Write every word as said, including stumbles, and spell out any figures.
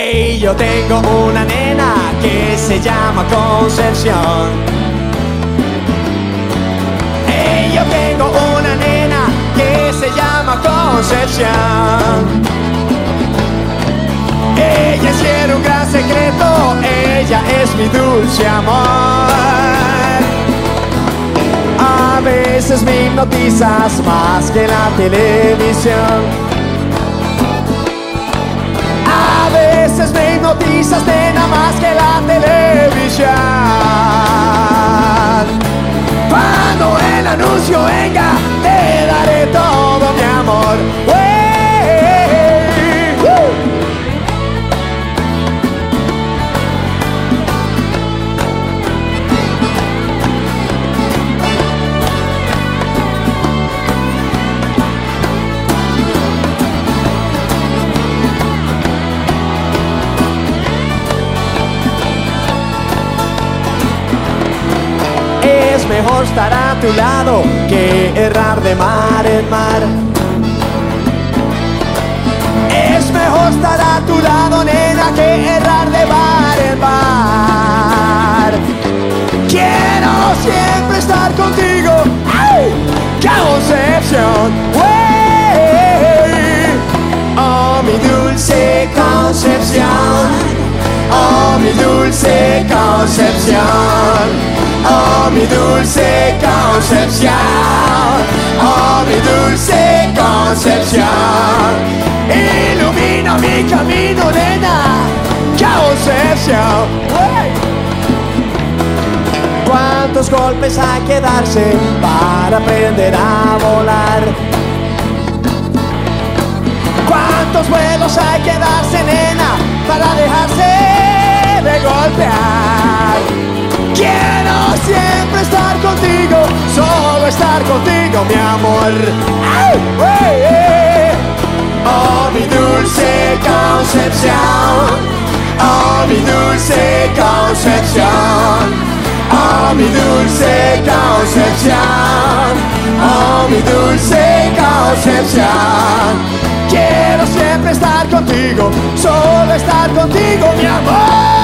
Hey, yo tengo una nena que se llama Concepción. Hey, yo tengo una nena que se llama Concepción. Ella encierra un gran secreto, ella es mi dulce amor. A veces me hipnotizas más que la televisión. A veces me hipnotizas, nena, más que la televisión. Cuando el anuncio venga, te daré todo mi amor. Hey, uh. Es mejor estar a tu lado que errar de mar en mar. Es mejor estar a tu lado, nena, que errar de mar en mar. Quiero siempre estar contigo. ¡Ay! Concepción. ¡Wey! Oh, mi dulce Concepción. Oh, mi dulce Concepción. Oh, mi dulce Concepción. Oh, mi dulce Concepción. Ilumina mi camino, nena, Concepción. ¡Hey! ¿Cuántos golpes hay que darse para aprender a volar? ¿Cuántos vuelos hay que darse, nena, para dejarse de golpear? Quiero siempre estar contigo, solo estar contigo, mi amor. ¡Ay! ¡Hey! ¡Hey! Oh, mi dulce Concepción. Oh, mi dulce Concepción. Oh, mi dulce Concepción. Oh, mi dulce Concepción. Quiero siempre estar contigo, solo estar contigo, mi amor.